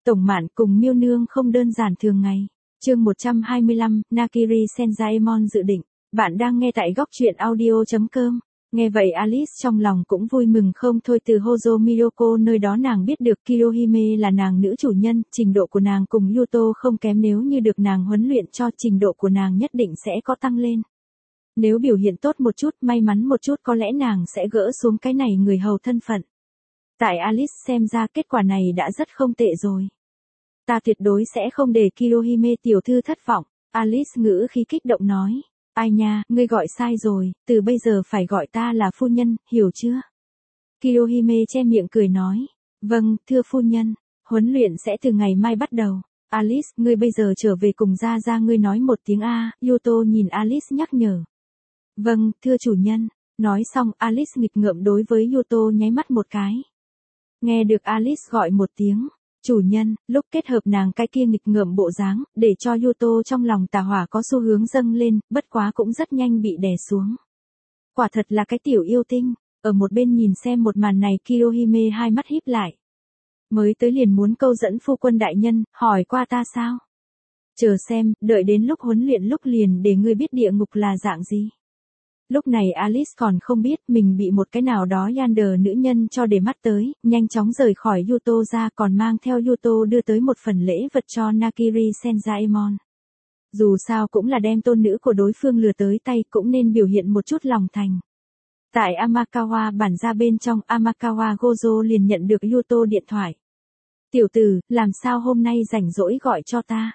Tổng Mạn cùng Miêu Nương không đơn giản thường ngày. Chương 125, Nakiri Senzaemon dự định. Bạn đang nghe tại góc truyện audio.com. Nghe vậy Alice trong lòng cũng vui mừng không thôi, từ Hojo Miyoko nơi đó nàng biết được Kirohime là nàng nữ chủ nhân, trình độ của nàng cùng Yuto không kém, nếu như được nàng huấn luyện cho, trình độ của nàng nhất định sẽ có tăng lên. Nếu biểu hiện tốt một chút, may mắn một chút, có lẽ nàng sẽ gỡ xuống cái này người hầu thân phận. Tại Alice xem ra kết quả này đã rất không tệ rồi. Ta tuyệt đối sẽ không để Kirohime tiểu thư thất vọng, Alice ngữ khí kích động nói. Ai nha, ngươi gọi sai rồi, từ bây giờ phải gọi ta là phu nhân, hiểu chưa? Kirohime che miệng cười nói. Vâng, thưa phu nhân, huấn luyện sẽ từ ngày mai bắt đầu. Alice, ngươi bây giờ trở về cùng ra ngươi nói một tiếng A, Yuto nhìn Alice nhắc nhở. Vâng, thưa chủ nhân. Nói xong Alice nghịch ngợm đối với Yuto nháy mắt một cái. Nghe được Alice gọi một tiếng chủ nhân, lúc kết hợp nàng cái kia nghịch ngợm bộ dáng, để cho Yuto trong lòng tà hỏa có xu hướng dâng lên, bất quá cũng rất nhanh bị đè xuống. Quả thật là cái tiểu yêu tinh. Ở một bên nhìn xem một màn này, Kirohime hai mắt híp lại. Mới tới liền muốn câu dẫn phu quân đại nhân, hỏi qua ta sao? Chờ xem, đợi đến lúc huấn luyện lúc liền để ngươi biết địa ngục là dạng gì. Lúc này Alice còn không biết mình bị một cái nào đó Yandere nữ nhân cho để mắt tới, nhanh chóng rời khỏi Yuto ra, còn mang theo Yuto đưa tới một phần lễ vật cho Nakiri Senzaemon. Dù sao cũng là đem tôn nữ của đối phương lừa tới tay, cũng nên biểu hiện một chút lòng thành. Tại Amakawa bản gia bên trong, Amakawa Gojo liền nhận được Yuto điện thoại. Tiểu tử, làm sao hôm nay rảnh rỗi gọi cho ta?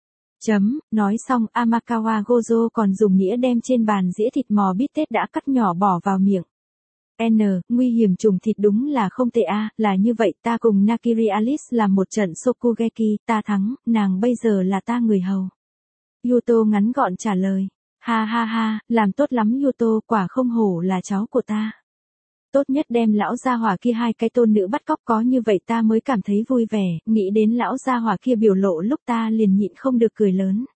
Nói xong Amakawa Gojo còn dùng nĩa đem trên bàn dĩa thịt mò bít tết đã cắt nhỏ bỏ vào miệng. Nguy hiểm trùng thịt đúng là không tệ a, là như vậy, ta cùng Nakiri Alice làm một trận Shokugeki, ta thắng, nàng bây giờ là ta người hầu. Yuto ngắn gọn trả lời. Ha ha ha, làm tốt lắm Yuto, quả không hổ là cháu của ta. Tốt nhất đem lão gia hỏa kia hai cái tôn nữ bắt cóc, có như vậy ta mới cảm thấy vui vẻ, nghĩ đến lão gia hỏa kia biểu lộ lúc ta liền nhịn không được cười lớn.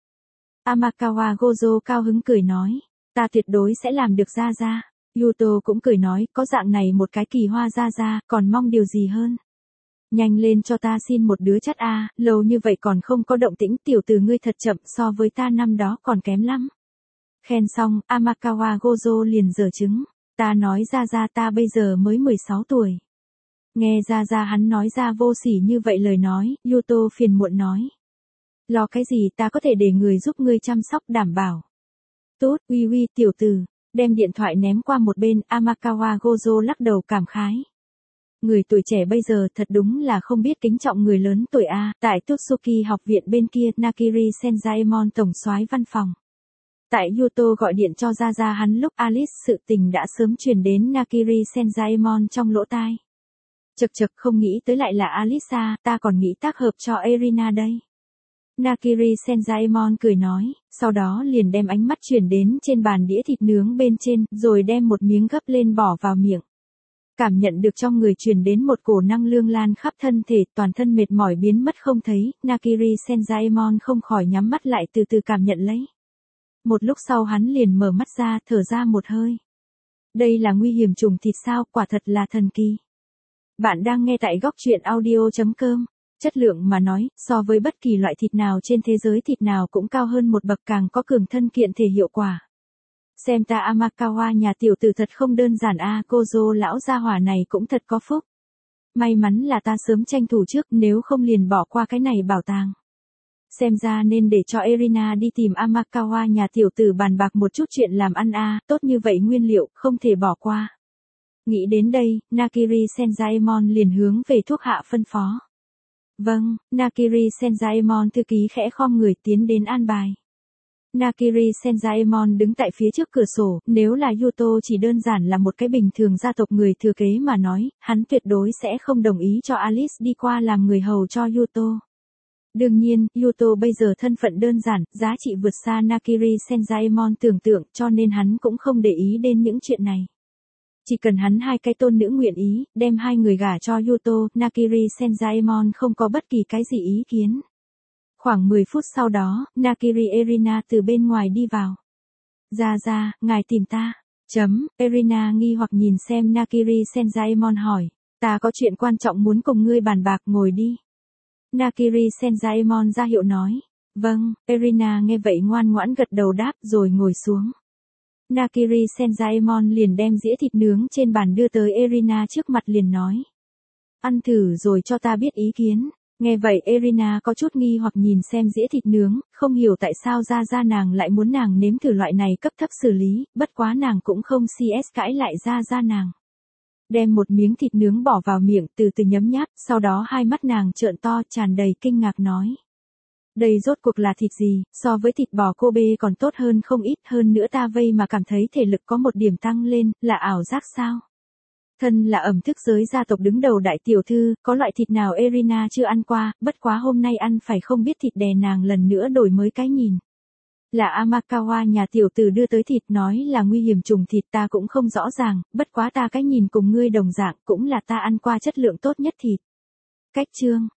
Amakawa Gojo cao hứng cười nói, ta tuyệt đối sẽ làm được ra. Yuto cũng cười nói, có dạng này một cái kỳ hoa ra, còn mong điều gì hơn. Nhanh lên cho ta xin một đứa chắt a, lâu như vậy còn không có động tĩnh, tiểu tử ngươi thật chậm, so với ta năm đó còn kém lắm. Khen xong, Amakawa Gojo liền giở trứng. Ta nói ra ta bây giờ mới 16 tuổi. Nghe ra hắn nói ra vô sỉ như vậy lời nói, Yuto phiền muộn nói. Lo cái gì, ta có thể để người giúp ngươi chăm sóc đảm bảo. Tốt, uy tiểu tử, đem điện thoại ném qua một bên, Amakawa Gojo lắc đầu cảm khái. Người tuổi trẻ bây giờ thật đúng là không biết kính trọng người lớn tuổi a. Tại Totsuki học viện bên kia, Nakiri Senzaemon tổng soái văn phòng. Tại Yuto gọi điện cho ra hắn lúc Alice sự tình đã sớm truyền đến Nakiri Senzaemon trong lỗ tai. Chật không nghĩ tới lại là Alisa, ta còn nghĩ tác hợp cho Erina đây. Nakiri Senzaemon cười nói, sau đó liền đem ánh mắt chuyển đến trên bàn đĩa thịt nướng bên trên, rồi đem một miếng gấp lên bỏ vào miệng. Cảm nhận được trong người truyền đến một cổ năng lượng lan khắp thân thể, toàn thân mệt mỏi biến mất không thấy, Nakiri Senzaemon không khỏi nhắm mắt lại từ từ cảm nhận lấy. Một lúc sau hắn liền mở mắt ra, thở ra một hơi. Đây là nguy hiểm trùng thịt sao, quả thật là thần kỳ. Bạn đang nghe tại góc truyện audio.com. Chất lượng mà nói, so với bất kỳ loại thịt nào trên thế giới, thịt nào cũng cao hơn một bậc, càng có cường thân kiện thể hiệu quả. Xem ta Amakawa nhà tiểu tử thật không đơn giản a, Gojo lão gia hỏa này cũng thật có phúc. May mắn là ta sớm tranh thủ trước, nếu không liền bỏ qua cái này bảo tàng. Xem ra nên để cho Erina đi tìm Amakawa nhà tiểu tử bàn bạc một chút chuyện làm ăn a, tốt như vậy nguyên liệu, không thể bỏ qua. Nghĩ đến đây, Nakiri Senzaemon liền hướng về thuốc hạ phân phó. Vâng, Nakiri Senzaemon thư ký khẽ khom người tiến đến an bài. Nakiri Senzaemon đứng tại phía trước cửa sổ, nếu là Yuto chỉ đơn giản là một cái bình thường gia tộc người thừa kế mà nói, hắn tuyệt đối sẽ không đồng ý cho Alice đi qua làm người hầu cho Yuto. Đương nhiên, Yuto bây giờ thân phận đơn giản, giá trị vượt xa Nakiri Senzaemon tưởng tượng, cho nên hắn cũng không để ý đến những chuyện này. Chỉ cần hắn hai cái tôn nữ nguyện ý, đem hai người gả cho Yuto, Nakiri Senzaemon không có bất kỳ cái gì ý kiến. Khoảng 10 phút sau đó, Nakiri Erina từ bên ngoài đi vào. Ra, ngài tìm ta. Erina nghi hoặc nhìn xem Nakiri Senzaemon hỏi. Ta có chuyện quan trọng muốn cùng ngươi bàn bạc, ngồi đi. Nakiri Senjaemon ra hiệu nói. Vâng, Erina nghe vậy ngoan ngoãn gật đầu đáp rồi ngồi xuống. Nakiri Senjaemon liền đem dĩa thịt nướng trên bàn đưa tới Erina trước mặt liền nói. Ăn thử rồi cho ta biết ý kiến. Nghe vậy Erina có chút nghi hoặc nhìn xem dĩa thịt nướng, không hiểu tại sao ra nàng lại muốn nàng nếm thử loại này cấp thấp xử lý, bất quá nàng cũng không cãi lại ra nàng. Đem một miếng thịt nướng bỏ vào miệng từ từ nhấm nháp, sau đó hai mắt nàng trợn to tràn đầy kinh ngạc nói. Đây rốt cuộc là thịt gì, so với thịt bò Kobe còn tốt hơn không ít, hơn nữa ta vây mà cảm thấy thể lực có một điểm tăng lên, là ảo giác sao? Thân là ẩm thức giới gia tộc đứng đầu đại tiểu thư, có loại thịt nào Erina chưa ăn qua, bất quá hôm nay ăn phải không biết thịt đè nàng lần nữa đổi mới cái nhìn. Là Amakawa nhà tiểu tử đưa tới thịt nói là nguy hiểm trùng thịt ta cũng không rõ ràng, bất quá ta cái nhìn cùng ngươi đồng dạng cũng là ta ăn qua chất lượng tốt nhất thịt. Cách chương